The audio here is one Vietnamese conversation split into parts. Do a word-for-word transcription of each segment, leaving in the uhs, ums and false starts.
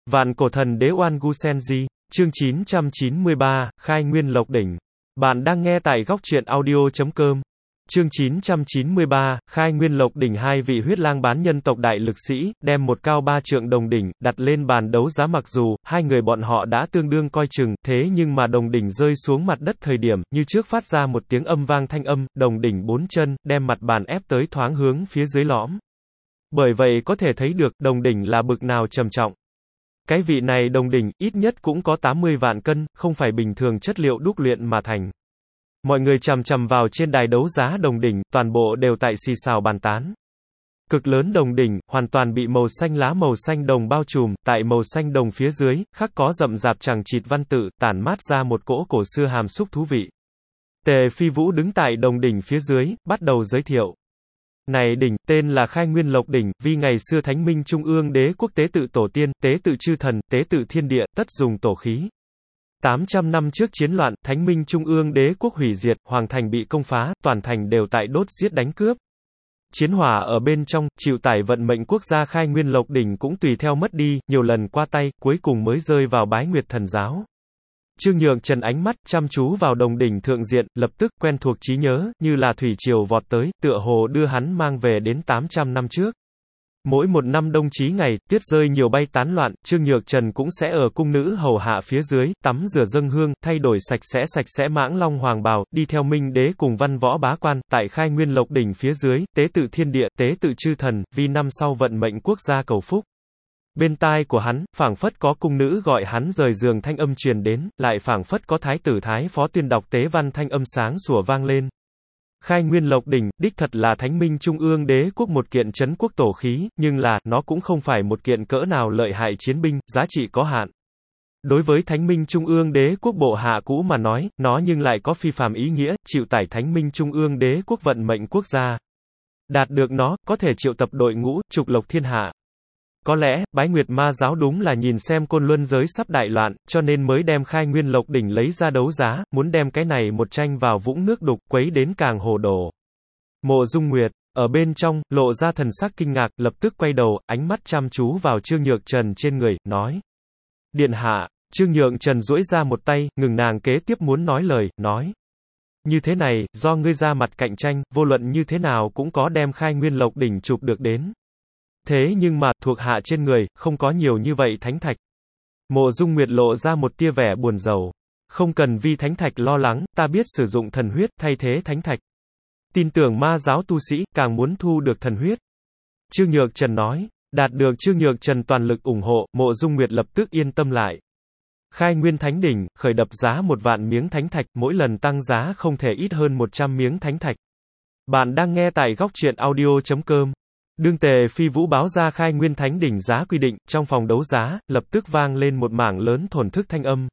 Vạn cổ thần đế Oan Gu Senji, chương chín trăm chín mươi ba, Khai Nguyên Lộc Đỉnh. Bạn đang nghe tại góc truyện audio chấm com. Chương chín trăm chín mươi ba, Khai Nguyên Lộc Đỉnh. Hai vị huyết lang bán nhân tộc đại lực sĩ, đem một cao ba trượng đồng đỉnh, đặt lên bàn đấu giá. Mặc dù, hai người bọn họ đã tương đương coi chừng, thế nhưng mà đồng đỉnh rơi xuống mặt đất thời điểm, như trước phát ra một tiếng âm vang thanh âm, đồng đỉnh bốn chân, đem mặt bàn ép tới thoáng hướng phía dưới lõm. Bởi vậy có thể thấy được, đồng đỉnh là bực nào trầm trọng. Cái vị này đồng đỉnh, ít nhất cũng có tám mươi vạn cân, không phải bình thường chất liệu đúc luyện mà thành. Mọi người chằm chằm vào trên đài đấu giá đồng đỉnh, toàn bộ đều tại xì xào bàn tán. Cực lớn đồng đỉnh, hoàn toàn bị màu xanh lá màu xanh đồng bao trùm, tại màu xanh đồng phía dưới, khắc có rậm rạp chằng chịt văn tự, tản mát ra một cỗ cổ xưa hàm xúc thú vị. Tề Phi Vũ đứng tại đồng đỉnh phía dưới, bắt đầu giới thiệu. Này đỉnh, tên là Khai Nguyên Lộc Đỉnh, vì ngày xưa Thánh Minh Trung ương đế quốc tế tự tổ tiên, tế tự chư thần, tế tự thiên địa, tất dùng tổ khí. tám trăm năm trước chiến loạn, Thánh Minh Trung ương đế quốc hủy diệt, hoàng thành bị công phá, toàn thành đều tại đốt giết đánh cướp. Chiến hỏa ở bên trong, chịu tải vận mệnh quốc gia Khai Nguyên Lộc Đỉnh cũng tùy theo mất đi, nhiều lần qua tay, cuối cùng mới rơi vào Bái Nguyệt Thần giáo. Trương Nhượng Trần ánh mắt chăm chú vào đồng đỉnh thượng diện, lập tức quen thuộc trí nhớ, như là thủy triều vọt tới, tựa hồ đưa hắn mang về đến tám trăm năm trước. Mỗi một năm đông chí ngày, tuyết rơi nhiều bay tán loạn, Trương Nhược Trần cũng sẽ ở cung nữ hầu hạ phía dưới, tắm rửa dâng hương, thay đổi sạch sẽ sạch sẽ mãng long hoàng bào, đi theo Minh đế cùng văn võ bá quan, tại Khai Nguyên Lộc Đỉnh phía dưới, tế tự thiên địa, tế tự chư thần, vì năm sau vận mệnh quốc gia cầu phúc. Bên tai của hắn, phảng phất có cung nữ gọi hắn rời giường thanh âm truyền đến, lại phảng phất có thái tử thái phó tuyên đọc tế văn thanh âm sáng sủa vang lên. Khai Nguyên Lộc Đỉnh, đích thật là Thánh Minh Trung ương đế quốc một kiện trấn quốc tổ khí, nhưng là, nó cũng không phải một kiện cỡ nào lợi hại chiến binh, giá trị có hạn. Đối với Thánh Minh Trung ương đế quốc bộ hạ cũ mà nói, nó nhưng lại có phi phàm ý nghĩa, chịu tải Thánh Minh Trung ương đế quốc vận mệnh quốc gia. Đạt được nó, có thể triệu tập đội ngũ, trục lộc thiên hạ. Có lẽ, Bái Nguyệt Ma giáo đúng là nhìn xem côn luân giới sắp đại loạn, cho nên mới đem Khai Nguyên Lộc Đỉnh lấy ra đấu giá, muốn đem cái này một tranh vào vũng nước đục, quấy đến càng hồ đồ. Mộ Dung Nguyệt, ở bên trong, lộ ra thần sắc kinh ngạc, lập tức quay đầu, ánh mắt chăm chú vào Trương Nhược Trần trên người, nói. Điện hạ, Trương Nhượng Trần duỗi ra một tay, ngừng nàng kế tiếp muốn nói lời, nói. Như thế này, do ngươi ra mặt cạnh tranh, vô luận như thế nào cũng có đem Khai Nguyên Lộc Đỉnh chụp được đến. Thế nhưng mà, thuộc hạ trên người, không có nhiều như vậy thánh thạch. Mộ Dung Nguyệt lộ ra một tia vẻ buồn rầu. Không cần vì thánh thạch lo lắng, ta biết sử dụng thần huyết, thay thế thánh thạch. Tin tưởng ma giáo tu sĩ, càng muốn thu được thần huyết. Trương Nhược Trần nói, đạt được Trương Nhược Trần toàn lực ủng hộ, Mộ Dung Nguyệt lập tức yên tâm lại. Khai Nguyên Thánh Đỉnh, khởi đập giá một vạn miếng thánh thạch, mỗi lần tăng giá không thể ít hơn một trăm miếng thánh thạch. Bạn đang nghe tại góc truyện audio chấm com. Đương Tề Phi Vũ báo ra Khai Nguyên Thánh Đỉnh giá quy định, trong phòng đấu giá, lập tức vang lên một mảng lớn thổn thức thanh âm.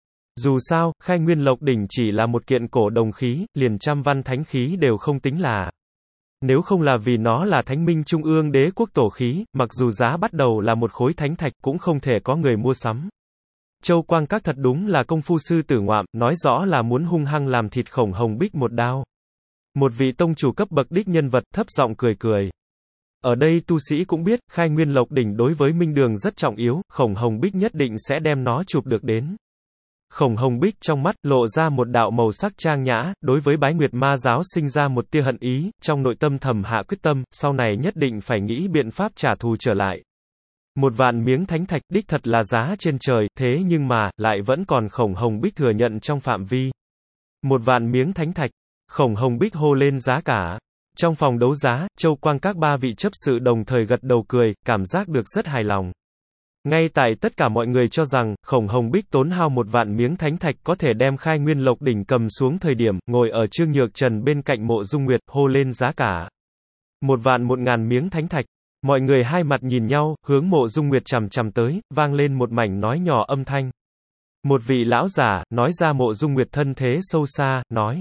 Dù sao, Khai Nguyên Lộc Đỉnh chỉ là một kiện cổ đồng khí, liền trăm văn thánh khí đều không tính là. Nếu không là vì nó là Thánh Minh Trung ương đế quốc tổ khí, mặc dù giá bắt đầu là một khối thánh thạch cũng không thể có người mua sắm. Châu Quang Các thật đúng là công phu sư tử ngoạm, nói rõ là muốn hung hăng làm thịt Khổng Hồng Bích một đao. Một vị tông chủ cấp bậc đích nhân vật thấp giọng cười cười. Ở đây tu sĩ cũng biết, Khai Nguyên Lộc Đỉnh đối với Minh Đường rất trọng yếu, Khổng Hồng Bích nhất định sẽ đem nó chụp được đến. Khổng Hồng Bích trong mắt, lộ ra một đạo màu sắc trang nhã, đối với Bái Nguyệt Ma giáo sinh ra một tia hận ý, trong nội tâm thầm hạ quyết tâm, sau này nhất định phải nghĩ biện pháp trả thù trở lại. Một vạn miếng thánh thạch, đích thật là giá trên trời, thế nhưng mà, lại vẫn còn Khổng Hồng Bích thừa nhận trong phạm vi. Một vạn miếng thánh thạch, Khổng Hồng Bích hô lên giá cả. Trong phòng đấu giá, Châu Quang Các ba vị chấp sự đồng thời gật đầu cười, cảm giác được rất hài lòng. Ngay tại tất cả mọi người cho rằng, Khổng Hồng Bích tốn hao một vạn miếng thánh thạch có thể đem Khai Nguyên Lộc Đỉnh cầm xuống thời điểm, ngồi ở Trương Nhược Trần bên cạnh Mộ Dung Nguyệt, hô lên giá cả. Một vạn một ngàn miếng thánh thạch. Mọi người hai mặt nhìn nhau, hướng Mộ Dung Nguyệt chằm chằm tới, vang lên một mảnh nói nhỏ âm thanh. Một vị lão giả, nói ra Mộ Dung Nguyệt thân thế sâu xa, nói.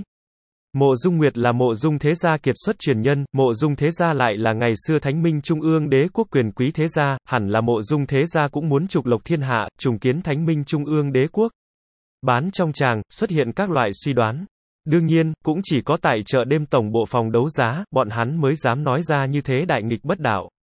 Mộ Dung Nguyệt là Mộ Dung thế gia kiệt xuất truyền nhân, Mộ Dung thế gia lại là ngày xưa Thánh Minh Trung ương đế quốc quyền quý thế gia, hẳn là Mộ Dung thế gia cũng muốn trục lộc thiên hạ, trùng kiến Thánh Minh Trung ương đế quốc. Bán trong tràng, xuất hiện các loại suy đoán. Đương nhiên, cũng chỉ có tại chợ đêm tổng bộ phòng đấu giá, bọn hắn mới dám nói ra như thế đại nghịch bất đạo.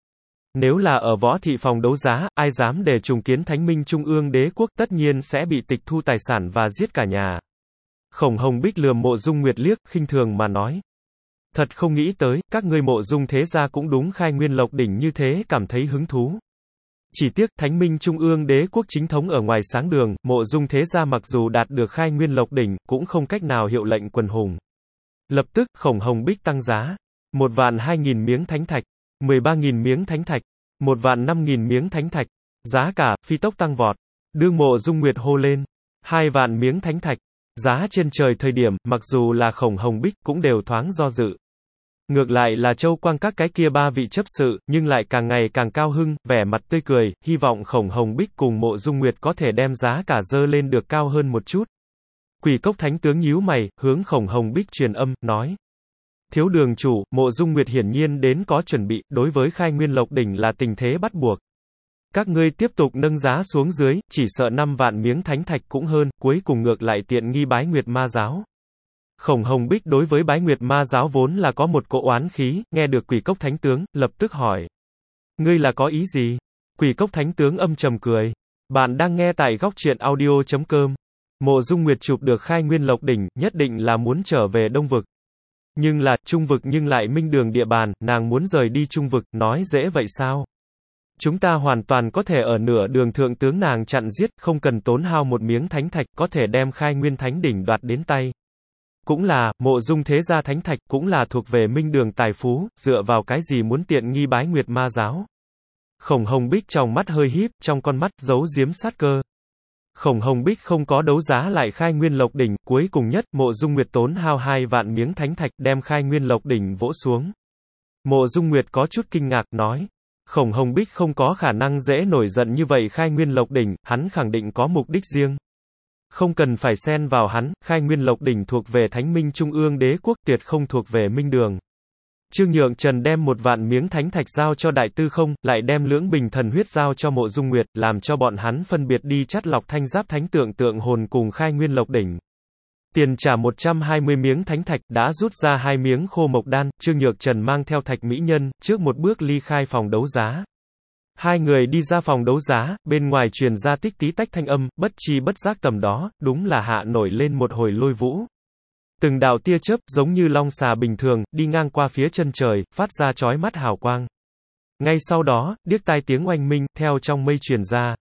Nếu là ở võ thị phòng đấu giá, ai dám để trùng kiến Thánh Minh Trung ương Đế quốc tất nhiên sẽ bị tịch thu tài sản và giết cả nhà. Khổng Hồng Bích lườm Mộ Dung Nguyệt liếc, khinh thường mà nói. Thật không nghĩ tới, các ngươi Mộ Dung thế gia cũng đúng khai nguyên lộc đỉnh như thế cảm thấy hứng thú. Chỉ tiếc, Thánh Minh Trung ương Đế quốc chính thống ở ngoài sáng đường, Mộ Dung thế gia mặc dù đạt được khai nguyên lộc đỉnh, cũng không cách nào hiệu lệnh quần hùng. Lập tức, Khổng Hồng Bích tăng giá. Một vạn hai nghìn miếng thánh thạch, mười ba nghìn miếng thánh thạch, một vạn năm nghìn miếng thánh thạch. Giá cả, phi tốc tăng vọt. Đương Mộ Dung Nguyệt hô lên. Hai vạn miếng thánh thạch. Giá trên trời thời điểm, mặc dù là Khổng Hồng Bích, cũng đều thoáng do dự. Ngược lại là Châu Quang các cái kia ba vị chấp sự, nhưng lại càng ngày càng cao hưng, vẻ mặt tươi cười, hy vọng Khổng Hồng Bích cùng Mộ Dung Nguyệt có thể đem giá cả dơ lên được cao hơn một chút. Quỷ Cốc Thánh tướng nhíu mày, hướng Khổng Hồng Bích truyền âm, nói. Thiếu đường chủ, Mộ Dung Nguyệt hiển nhiên đến có chuẩn bị, đối với khai nguyên lộc đỉnh là tình thế bắt buộc. Các ngươi tiếp tục nâng giá xuống dưới, chỉ sợ năm vạn miếng thánh thạch cũng hơn, cuối cùng ngược lại tiện nghi Bái Nguyệt Ma giáo. Khổng Hồng Bích đối với Bái Nguyệt Ma giáo vốn là có một cỗ oán khí, nghe được Quỷ Cốc Thánh tướng, lập tức hỏi. Ngươi là có ý gì? Quỷ Cốc Thánh tướng âm trầm cười. Bạn đang nghe tại góc truyện audio chấm com. Mộ Dung Nguyệt chụp được khai nguyên lộc đỉnh, nhất định là muốn trở về Đông Vực. Nhưng là, Trung Vực nhưng lại minh đường địa bàn, nàng muốn rời đi Trung Vực, nói dễ vậy sao? Chúng ta hoàn toàn có thể ở nửa đường thượng tướng nàng chặn giết, không cần tốn hao một miếng thánh thạch, có thể đem khai nguyên thánh đỉnh đoạt đến tay. Cũng là, Mộ Dung thế gia thánh thạch, cũng là thuộc về minh đường tài phú, dựa vào cái gì muốn tiện nghi Bái Nguyệt Ma giáo. Khổng Hồng Bích trong mắt hơi híp, trong con mắt giấu giếm sát cơ. Khổng Hồng Bích không có đấu giá lại khai nguyên lộc đỉnh, cuối cùng nhất, Mộ Dung Nguyệt tốn hao hai vạn miếng thánh thạch, đem khai nguyên lộc đỉnh vỗ xuống. Mộ Dung Nguyệt có chút kinh ngạc, nói. Khổng Hồng Bích không có khả năng dễ nổi giận như vậy khai nguyên lộc đỉnh, hắn khẳng định có mục đích riêng. Không cần phải xen vào hắn, khai nguyên lộc đỉnh thuộc về Thánh Minh Trung ương Đế quốc, tuyệt không thuộc về minh đường. Trương Nhượng Trần đem một vạn miếng thánh thạch giao cho Đại Tư Không, lại đem lưỡng bình thần huyết giao cho Mộ Dung Nguyệt, làm cho bọn hắn phân biệt đi chắt lọc thanh giáp thánh tượng tượng hồn cùng khai nguyên lộc đỉnh. Tiền trả một trăm hai mươi miếng thánh thạch, đã rút ra hai miếng khô mộc đan, Trương Nhược Trần mang theo Thạch Mỹ Nhân, trước một bước ly khai phòng đấu giá. Hai người đi ra phòng đấu giá, bên ngoài truyền ra tích tí tách thanh âm, bất chi bất giác tầm đó, đúng là hạ nổi lên một hồi lôi vũ. Từng đạo tia chớp, giống như long xà bình thường, đi ngang qua phía chân trời, phát ra chói mắt hào quang. Ngay sau đó, điếc tai tiếng oanh minh, theo trong mây truyền ra.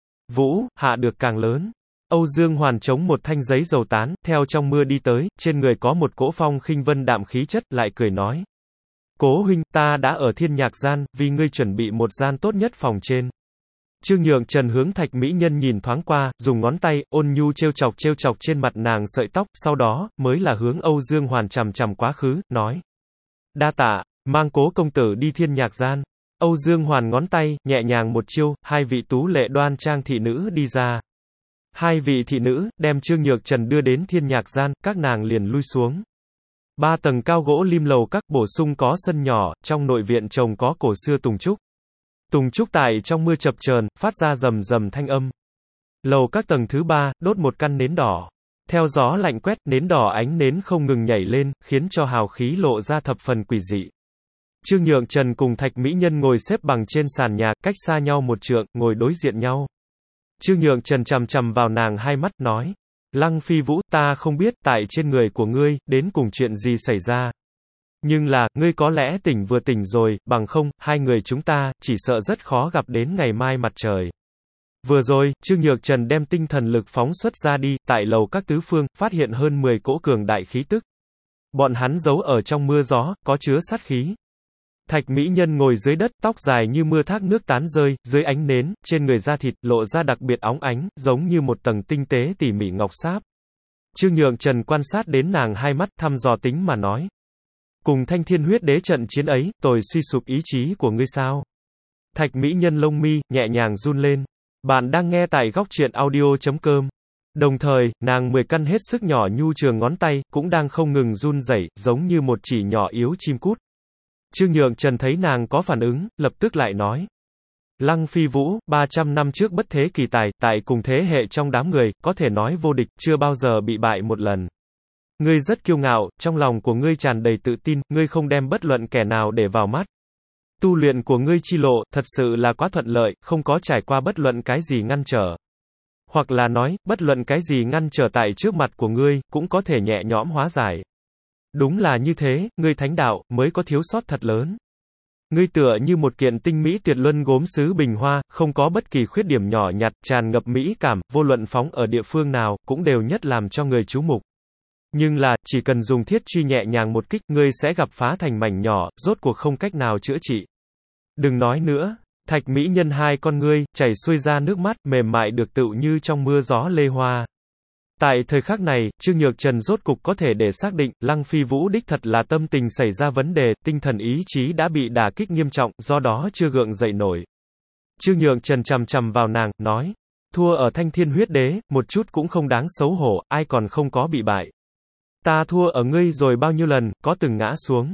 Vũ, hạ được càng lớn. Âu Dương Hoàn chống một thanh giấy dầu tán, theo trong mưa đi tới, trên người có một cỗ phong khinh vân đạm khí chất, lại cười nói. Cố huynh, ta đã ở thiên nhạc gian, vì ngươi chuẩn bị một gian tốt nhất phòng trên. Trương Nhượng Trần hướng Thạch Mỹ Nhân nhìn thoáng qua, dùng ngón tay, ôn nhu trêu chọc trêu chọc trên mặt nàng sợi tóc, sau đó, mới là hướng Âu Dương Hoàn chằm chằm quá khứ, nói. Đa tạ, mang Cố công tử đi thiên nhạc gian. Âu Dương Hoàn ngón tay, nhẹ nhàng một chiêu, hai vị tú lệ đoan trang thị nữ đi ra. Hai vị thị nữ, đem Trương Nhược Trần đưa đến thiên nhạc gian, các nàng liền lui xuống. Ba tầng cao gỗ lim lầu các, bổ sung có sân nhỏ, trong nội viện trồng có cổ xưa tùng trúc. Tùng trúc tại trong mưa chập chờn, phát ra rầm rầm thanh âm. Lầu các tầng thứ ba, đốt một căn nến đỏ. Theo gió lạnh quét, nến đỏ ánh nến không ngừng nhảy lên, khiến cho hào khí lộ ra thập phần quỷ dị. Trương Nhượng Trần cùng Thạch Mỹ Nhân ngồi xếp bằng trên sàn nhà, cách xa nhau một trượng, ngồi đối diện nhau. Trương Nhượng Trần chằm chằm vào nàng hai mắt, nói. Lăng Phi Vũ, ta không biết, tại trên người của ngươi, đến cùng chuyện gì xảy ra. Nhưng là, ngươi có lẽ tỉnh vừa tỉnh rồi, bằng không, hai người chúng ta, chỉ sợ rất khó gặp đến ngày mai mặt trời. Vừa rồi, Trương Nhược Trần đem tinh thần lực phóng xuất ra đi, tại lầu các tứ phương, phát hiện hơn mười cỗ cường đại khí tức. Bọn hắn giấu ở trong mưa gió, có chứa sát khí. Thạch Mỹ Nhân ngồi dưới đất, tóc dài như mưa thác nước tán rơi, dưới ánh nến, trên người da thịt, lộ ra đặc biệt óng ánh, giống như một tầng tinh tế tỉ mỉ ngọc sáp. Trương Nhượng Trần quan sát đến nàng hai mắt, thăm dò tính mà nói. Cùng Thanh Thiên huyết đế trận chiến ấy, tôi suy sụp ý chí của ngươi sao? Thạch Mỹ Nhân lông mi, nhẹ nhàng run lên. Bạn đang nghe tại góc truyện audio chấm com. Đồng thời, nàng mười căn hết sức nhỏ nhu trường ngón tay, cũng đang không ngừng run rẩy, giống như một chỉ nhỏ yếu chim cút. Trương Nhượng Trần thấy nàng có phản ứng, lập tức lại nói. Lăng Phi Vũ, ba trăm năm trước bất thế kỳ tài, tại cùng thế hệ trong đám người, có thể nói vô địch, chưa bao giờ bị bại một lần. Ngươi rất kiêu ngạo, trong lòng của ngươi tràn đầy tự tin, ngươi không đem bất luận kẻ nào để vào mắt. Tu luyện của ngươi chi lộ, thật sự là quá thuận lợi, không có trải qua bất luận cái gì ngăn trở. Hoặc là nói, bất luận cái gì ngăn trở tại trước mặt của ngươi, cũng có thể nhẹ nhõm hóa giải. Đúng là như thế, ngươi thánh đạo, mới có thiếu sót thật lớn. Ngươi tựa như một kiện tinh mỹ tuyệt luân gốm sứ bình hoa, không có bất kỳ khuyết điểm nhỏ nhặt, tràn ngập mỹ cảm, vô luận phóng ở địa phương nào, cũng đều nhất làm cho người chú mục. Nhưng là, chỉ cần dùng thiết truy nhẹ nhàng một kích, ngươi sẽ gặp phá thành mảnh nhỏ, rốt cuộc không cách nào chữa trị. Đừng nói nữa. Thạch mỹ nhân hai con ngươi, chảy xuôi ra nước mắt, mềm mại được tựu như trong mưa gió lê hoa. Tại thời khắc này, Trương Nhược Trần rốt cục có thể để xác định, Lăng Phi Vũ đích thật là tâm tình xảy ra vấn đề, tinh thần ý chí đã bị đả kích nghiêm trọng, do đó chưa gượng dậy nổi. Trương Nhược Trần chằm chằm vào nàng, nói, thua ở Thanh Thiên Huyết Đế, một chút cũng không đáng xấu hổ, ai còn không có bị bại. Ta thua ở ngươi rồi bao nhiêu lần, có từng ngã xuống.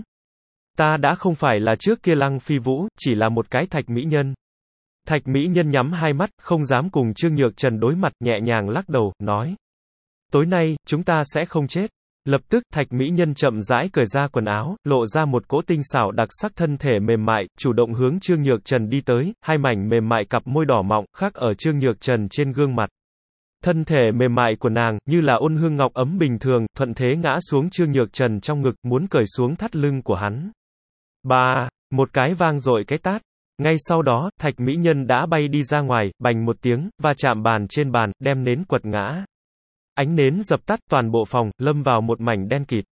Ta đã không phải là trước kia Lăng Phi Vũ, chỉ là một cái thạch mỹ nhân. Thạch mỹ nhân nhắm hai mắt, không dám cùng Trương Nhược Trần đối mặt, nhẹ nhàng lắc đầu, nói. Tối nay, chúng ta sẽ không chết. Lập tức, thạch mỹ nhân chậm rãi cởi ra quần áo, lộ ra một cỗ tinh xảo đặc sắc thân thể mềm mại, chủ động hướng Trương Nhược Trần đi tới, hai mảnh mềm mại cặp môi đỏ mọng, khắc ở Trương Nhược Trần trên gương mặt. Thân thể mềm mại của nàng, như là ôn hương ngọc ấm bình thường, thuận thế ngã xuống Trương Nhược Trần trong ngực, muốn cởi xuống thắt lưng của hắn. Ba, một cái vang dội cái tát. Ngay sau đó, thạch mỹ nhân đã bay đi ra ngoài, bành một tiếng, va chạm bàn trên bàn, đem nến quật ngã. Ánh nến dập tắt, toàn bộ phòng, lâm vào một mảnh đen kịt.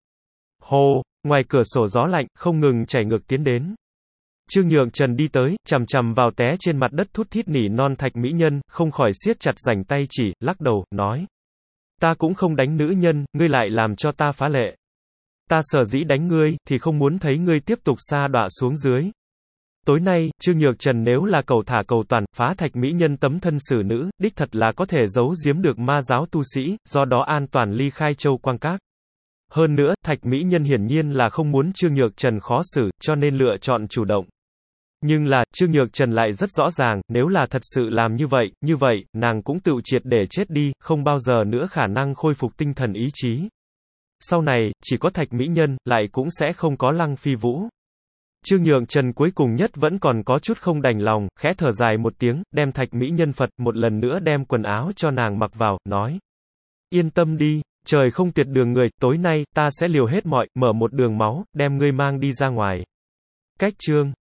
Hồ, ngoài cửa sổ gió lạnh, không ngừng chảy ngược tiến đến. Trương Nhược Trần đi tới, chằm chằm vào té trên mặt đất thút thít nỉ non thạch mỹ nhân, không khỏi siết chặt rảnh tay chỉ, lắc đầu, nói. Ta cũng không đánh nữ nhân, ngươi lại làm cho ta phá lệ. Ta sở dĩ đánh ngươi, thì không muốn thấy ngươi tiếp tục sa đọa xuống dưới. Tối nay, Trương Nhược Trần nếu là cầu thả cầu toàn, phá thạch mỹ nhân tấm thân xử nữ, đích thật là có thể giấu giếm được ma giáo tu sĩ, do đó an toàn ly khai Châu Quang Các. Hơn nữa, thạch mỹ nhân hiển nhiên là không muốn Trương Nhược Trần khó xử, cho nên lựa chọn chủ động. Nhưng là, Trương Nhược Trần lại rất rõ ràng, nếu là thật sự làm như vậy, như vậy, nàng cũng tự triệt để chết đi, không bao giờ nữa khả năng khôi phục tinh thần ý chí. Sau này, chỉ có thạch mỹ nhân, lại cũng sẽ không có Lăng Phi Vũ. Trương Nhược Trần cuối cùng nhất vẫn còn có chút không đành lòng, khẽ thở dài một tiếng, đem thạch mỹ nhân Phật, một lần nữa đem quần áo cho nàng mặc vào, nói. Yên tâm đi, trời không tuyệt đường người, tối nay, ta sẽ liều hết mọi, mở một đường máu, đem ngươi mang đi ra ngoài. Cách chương